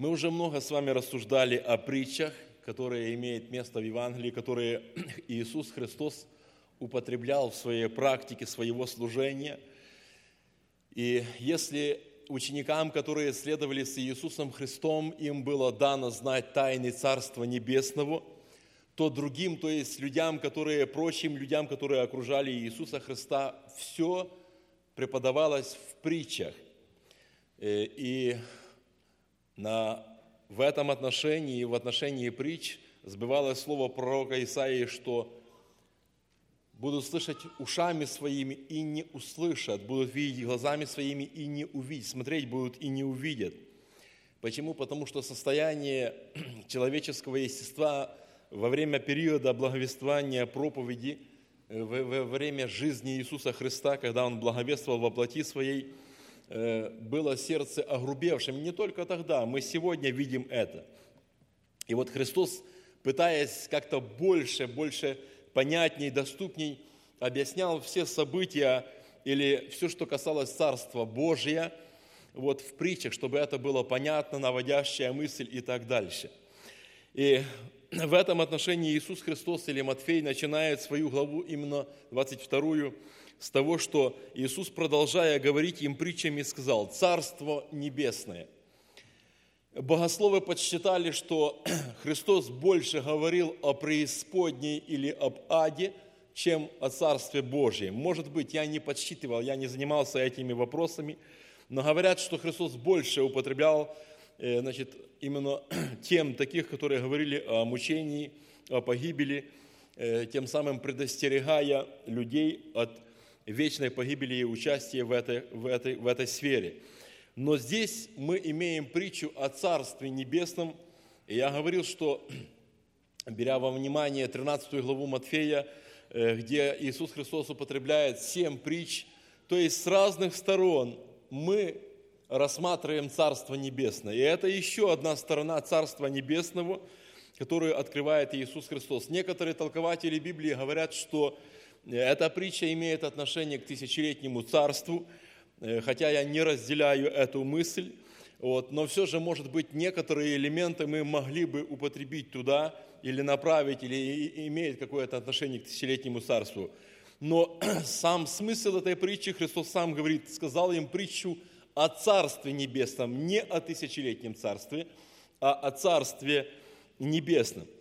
Мы уже много с вами рассуждали о притчах, которые имеют место в Евангелии, которые Иисус Христос употреблял в своей практике своего служения. И если ученикам, которые следовали с Иисусом Христом, им было дано знать тайны Царства Небесного, то другим, то есть прочим людям, которые окружали Иисуса Христа, все преподавалось в притчах. И в этом отношении, в отношении притч, сбывалось слово пророка Исаии, что будут слышать ушами своими и не услышат, будут видеть глазами своими и не увидят, смотреть будут и не увидят. Почему? Потому что состояние человеческого естества во время периода благовествования проповеди, во время жизни Иисуса Христа, когда Он благовествовал во плоти Своей, было сердце огрубевшим. Не только тогда, мы сегодня видим это. И вот Христос, пытаясь как-то больше, понятней, доступней, объяснял все события или все, что касалось Царства Божия, вот в притчах, чтобы это было понятно, наводящая мысль и так дальше. И в этом отношении Иисус Христос или Матфей начинает свою главу, именно 22-ю, с того, что Иисус, продолжая говорить им притчами, сказал: «Царство небесное». Богословы подсчитали, что Христос больше говорил о преисподней или об аде, чем о Царстве Божьем. Может быть, я не подсчитывал, я не занимался этими вопросами, но говорят, что Христос больше употреблял именно тем таких, которые говорили о мучении, о погибели, тем самым предостерегая людей от вечной погибели и участия в этой сфере. Но здесь мы имеем притчу о Царстве Небесном. И я говорил, что, беря во внимание 13 главу Матфея, где Иисус Христос употребляет 7 притч, то есть с разных сторон мы рассматриваем Царство Небесное. И это еще одна сторона Царства Небесного, которую открывает Иисус Христос. Некоторые толкователи Библии говорят, что эта притча имеет отношение к тысячелетнему царству, хотя я не разделяю эту мысль, но все же, может быть, некоторые элементы мы могли бы употребить туда или направить, или имеет какое-то отношение к тысячелетнему царству. Но сам смысл этой притчи, Христос сам говорит, сказал им притчу о Царстве Небесном, не о тысячелетнем царстве, а о Царстве Небесном.